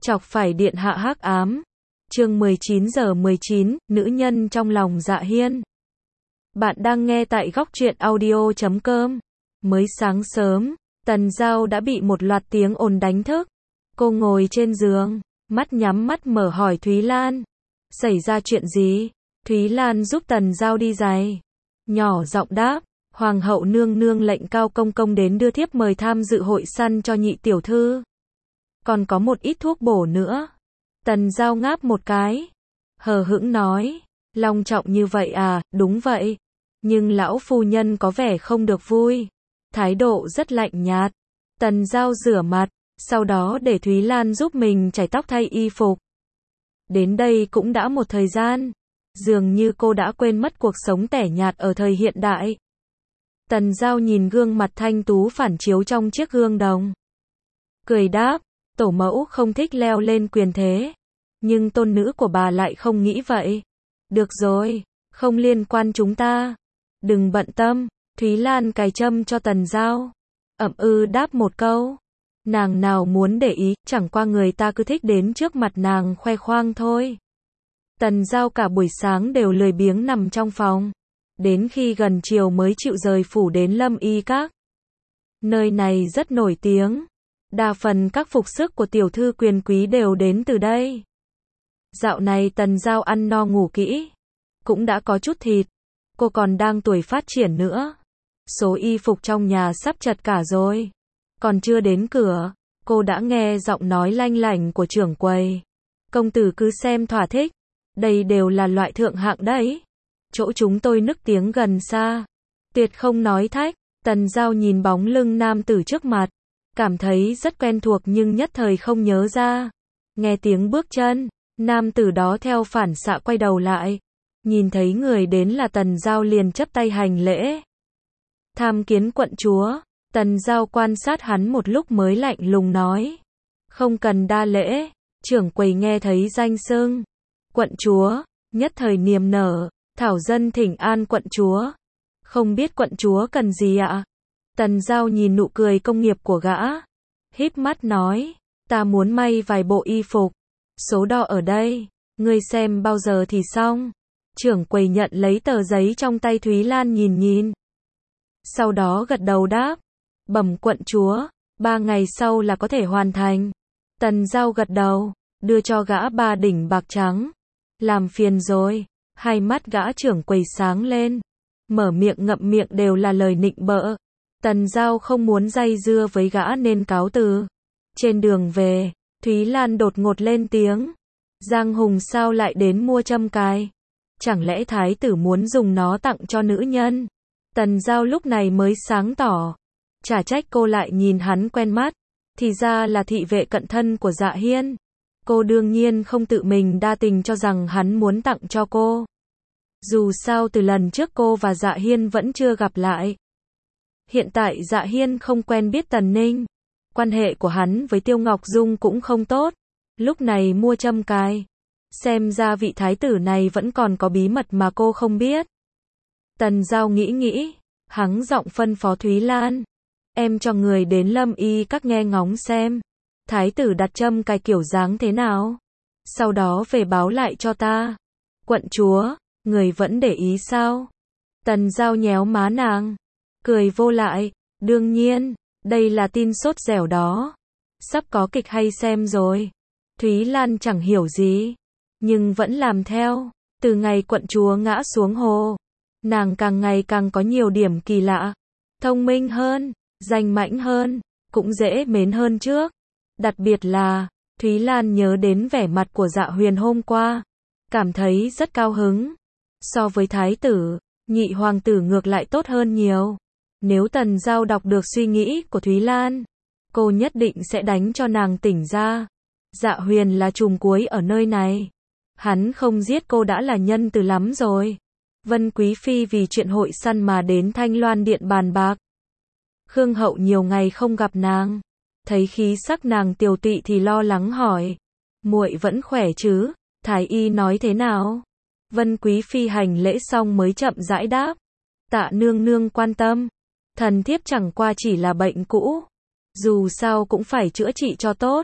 Chọc phải điện hạ hắc ám. Chương 19:19, nữ nhân trong lòng Dạ Hiên. Bạn đang nghe tại góc truyện audio.com. Mới sáng sớm, Tần Giao đã bị một loạt tiếng ồn đánh thức. Cô ngồi trên giường, mắt nhắm mắt mở hỏi Thúy Lan. Xảy ra chuyện gì? Thúy Lan giúp Tần Giao đi giày. Nhỏ giọng đáp, Hoàng hậu nương nương lệnh Cao công công đến đưa thiếp mời tham dự hội săn cho nhị tiểu thư. Còn có một ít thuốc bổ nữa. Tần Giao ngáp một cái. Hờ hững nói, long trọng như vậy à, đúng vậy. Nhưng lão phu nhân có vẻ không được vui. Thái độ rất lạnh nhạt. Tần Giao rửa mặt, sau đó để Thúy Lan giúp mình chải tóc thay y phục. Đến đây cũng đã một thời gian. Dường như cô đã quên mất cuộc sống tẻ nhạt ở thời hiện đại. Tần Giao nhìn gương mặt thanh tú phản chiếu trong chiếc gương đồng. Cười đáp, tổ mẫu không thích leo lên quyền thế. Nhưng tôn nữ của bà lại không nghĩ vậy. Được rồi, không liên quan chúng ta. Đừng bận tâm. Thúy Lan cài châm cho Tần Giao. Đáp một câu. Nàng nào muốn để ý, chẳng qua người ta cứ thích đến trước mặt nàng khoe khoang thôi. Tần Giao cả buổi sáng đều lười biếng nằm trong phòng. Đến khi gần chiều mới chịu rời phủ đến Lâm Y Các. Nơi này rất nổi tiếng. Đa phần các phục sức của tiểu thư quyền quý đều đến từ đây. Dạo này Tần Giao ăn no ngủ kỹ. Cũng đã có chút thịt. Cô còn đang tuổi phát triển nữa. Số y phục trong nhà sắp chật cả rồi. Còn chưa đến cửa, cô đã nghe giọng nói lanh lảnh của trưởng quầy. Công tử cứ xem thỏa thích. Đây đều là loại thượng hạng đấy. Chỗ chúng tôi nức tiếng gần xa. Tuyệt không nói thách. Tần Giao nhìn bóng lưng nam tử trước mặt. Cảm thấy rất quen thuộc nhưng nhất thời không nhớ ra. Nghe tiếng bước chân, nam tử đó theo phản xạ quay đầu lại. Nhìn thấy người đến là Tần Giao liền chắp tay hành lễ. Tham kiến quận chúa. Tần Giao quan sát hắn một lúc mới lạnh lùng nói. Không cần đa lễ. Trưởng quầy nghe thấy danh xưng quận chúa, nhất thời niềm nở. Thảo dân thỉnh an quận chúa. Không biết quận chúa cần gì ạ? Tần Giao nhìn nụ cười công nghiệp của gã. Híp mắt nói. Ta muốn may vài bộ y phục. Số đo ở đây. Ngươi xem bao giờ thì xong. Trưởng quầy nhận lấy tờ giấy trong tay Thúy Lan nhìn. Sau đó gật đầu đáp. Bẩm quận chúa. 3 ngày sau là có thể hoàn thành. Tần Giao gật đầu. Đưa cho gã 3 đỉnh bạc trắng. Làm phiền rồi. Hai mắt gã trưởng quầy sáng lên. Mở miệng ngậm miệng đều là lời nịnh bợ. Tần Giao không muốn dây dưa với gã nên cáo từ. Trên đường về, Thúy Lan đột ngột lên tiếng. Giang Hùng sao lại đến mua châm cài? Chẳng lẽ thái tử muốn dùng nó tặng cho nữ nhân? Tần Giao lúc này mới sáng tỏ. Chả trách cô lại nhìn hắn quen mắt. Thì ra là thị vệ cận thân của Dạ Hiên. Cô đương nhiên không tự mình đa tình cho rằng hắn muốn tặng cho cô. Dù sao từ lần trước cô và Dạ Hiên vẫn chưa gặp lại. Hiện tại Dạ Hiên không quen biết Tần Ninh. Quan hệ của hắn với Tiêu Ngọc Dung cũng không tốt. Lúc này mua châm cài. Xem ra vị thái tử này vẫn còn có bí mật mà cô không biết. Tần Giao nghĩ. Hắng giọng phân phó Thúy Lan. Em cho người đến Lâm Y Các nghe ngóng xem. Thái tử đặt châm cài kiểu dáng thế nào. Sau đó về báo lại cho ta. Quận chúa, người vẫn để ý sao? Tần Giao nhéo má nàng. Cười vô lại. Đương nhiên, đây là tin sốt dẻo đó. Sắp có kịch hay xem rồi. Thúy Lan chẳng hiểu gì. Nhưng vẫn làm theo. Từ ngày quận chúa ngã xuống hồ. Nàng càng ngày càng có nhiều điểm kỳ lạ. Thông minh hơn, danh mãnh hơn, cũng dễ mến hơn trước. Đặc biệt là, Thúy Lan nhớ đến vẻ mặt của Dạ Huyền hôm qua. Cảm thấy rất cao hứng. So với thái tử, nhị hoàng tử ngược lại tốt hơn nhiều. Nếu Tần Giao đọc được suy nghĩ của Thúy Lan, cô nhất định sẽ đánh cho nàng tỉnh ra. Dạ Huyền là trùm cuối ở nơi này. Hắn không giết cô đã là nhân từ lắm rồi. Vân Quý Phi vì chuyện hội săn mà đến Thanh Loan Điện bàn bạc. Khương Hậu nhiều ngày không gặp nàng. Thấy khí sắc nàng tiều tụy thì lo lắng hỏi. Muội vẫn khỏe chứ? Thái y nói thế nào? Vân Quý Phi hành lễ xong mới chậm rãi đáp. Tạ nương nương quan tâm. Thần thiếp chẳng qua chỉ là bệnh cũ. Dù sao cũng phải chữa trị cho tốt.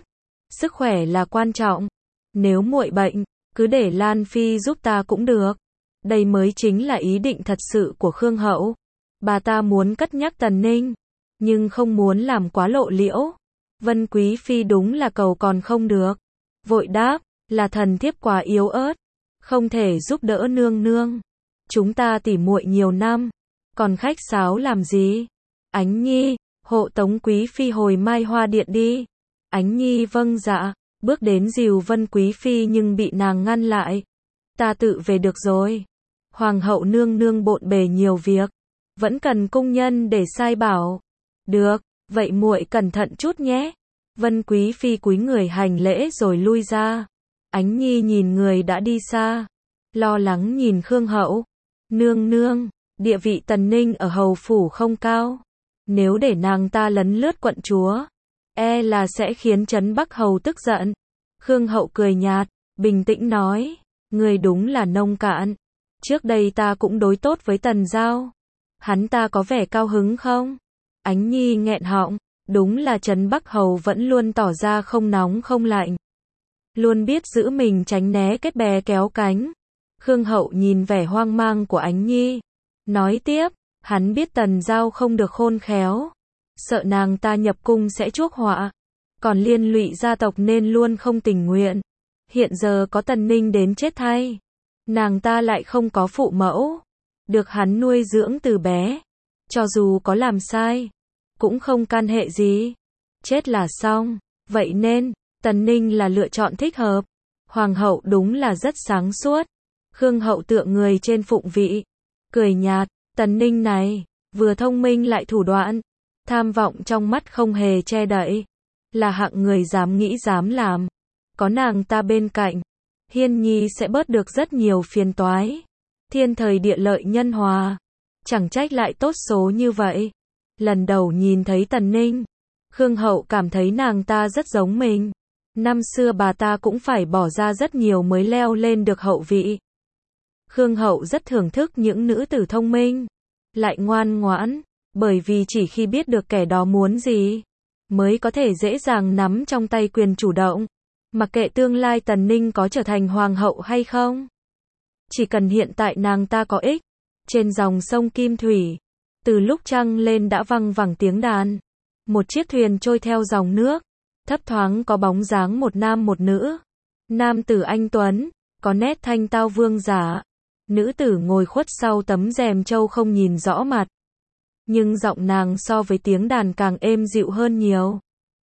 Sức khỏe là quan trọng. Nếu muội bệnh, cứ để Lan Phi giúp ta cũng được. Đây mới chính là ý định thật sự của Khương Hậu. Bà ta muốn cất nhắc Tần Ninh, nhưng không muốn làm quá lộ liễu. Vân Quý Phi đúng là cầu còn không được. Vội đáp, là thần thiếp quá yếu ớt, không thể giúp đỡ nương nương. Chúng ta tỉ muội nhiều năm, còn khách sáo làm gì? Ánh Nhi, hộ tống Quý Phi hồi Mai Hoa Điện đi. Ánh Nhi vâng dạ, bước đến dìu Vân Quý Phi nhưng bị nàng ngăn lại. Ta tự về được rồi. Hoàng hậu nương nương bộn bề nhiều việc, vẫn cần cung nhân để sai bảo. Được, vậy muội cẩn thận chút nhé. Vân Quý Phi cúi người hành lễ rồi lui ra. Ánh Nhi nhìn người đã đi xa, lo lắng nhìn Khương Hậu. Nương nương, địa vị Tần Ninh ở hầu phủ không cao. Nếu để nàng ta lấn lướt quận chúa, e là sẽ khiến Trấn Bắc hầu tức giận. Khương Hậu cười nhạt, bình tĩnh nói, người đúng là nông cạn. Trước đây ta cũng đối tốt với Tần Giao. Hắn ta có vẻ cao hứng không? Ánh Nhi nghẹn họng, đúng là Trấn Bắc hầu vẫn luôn tỏ ra không nóng không lạnh. Luôn biết giữ mình tránh né kết bè kéo cánh. Khương Hậu nhìn vẻ hoang mang của Ánh Nhi, nói tiếp, hắn biết Tần Giao không được khôn khéo, sợ nàng ta nhập cung sẽ chuốc họa, còn liên lụy gia tộc nên luôn không tình nguyện. Hiện giờ có Tần Ninh đến chết thay, nàng ta lại không có phụ mẫu, được hắn nuôi dưỡng từ bé, cho dù có làm sai, cũng không can hệ gì, chết là xong, vậy nên, Tần Ninh là lựa chọn thích hợp. Hoàng hậu đúng là rất sáng suốt. Khương Hậu tựa người trên phụng vị, cười nhạt, Tần Ninh này, vừa thông minh lại thủ đoạn, tham vọng trong mắt không hề che đậy, là hạng người dám nghĩ dám làm. Có nàng ta bên cạnh, Hiên Nhi sẽ bớt được rất nhiều phiền toái. Thiên thời địa lợi nhân hòa, chẳng trách lại tốt số như vậy. Lần đầu nhìn thấy Tần Ninh, Khương Hậu cảm thấy nàng ta rất giống mình. Năm xưa bà ta cũng phải bỏ ra rất nhiều mới leo lên được hậu vị. Khương Hậu rất thưởng thức những nữ tử thông minh, lại ngoan ngoãn, bởi vì chỉ khi biết được kẻ đó muốn gì, mới có thể dễ dàng nắm trong tay quyền chủ động. Mặc kệ tương lai Tần Ninh có trở thành hoàng hậu hay không, chỉ cần hiện tại nàng ta có ích. Trên dòng sông Kim Thủy, từ lúc trăng lên đã văng vẳng tiếng đàn. Một chiếc thuyền trôi theo dòng nước, thấp thoáng có bóng dáng một nam một nữ. Nam tử anh tuấn, có nét thanh tao vương giả. Nữ tử ngồi khuất sau tấm rèm trâu không nhìn rõ mặt, nhưng giọng nàng so với tiếng đàn càng êm dịu hơn nhiều.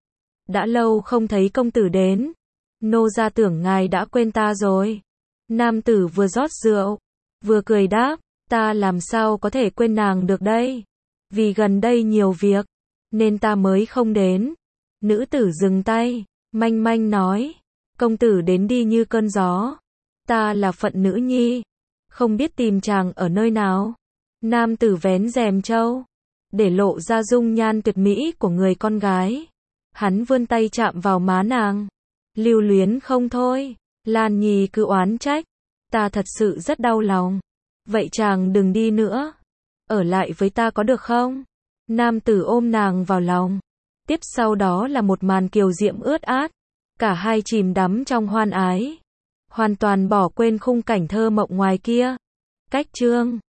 Đã lâu không thấy công tử đến, nô gia tưởng ngài đã quên ta rồi. Nam tử vừa rót rượu, vừa cười đáp, ta làm sao có thể quên nàng được đây? Vì gần đây nhiều việc, nên ta mới không đến. Nữ tử dừng tay, manh manh nói, công tử đến đi như cơn gió. Ta là phận nữ nhi, không biết tìm chàng ở nơi nào. Nam tử vén rèm trâu, để lộ ra dung nhan tuyệt mỹ của người con gái. Hắn vươn tay chạm vào má nàng, lưu luyến không thôi. Lan Nhi cứ oán trách, ta thật sự rất đau lòng. Vậy chàng đừng đi nữa, ở lại với ta có được không? Nam tử ôm nàng vào lòng. Tiếp sau đó là một màn kiều diễm ướt át. Cả hai chìm đắm trong hoan ái, hoàn toàn bỏ quên khung cảnh thơ mộng ngoài kia. Cách chương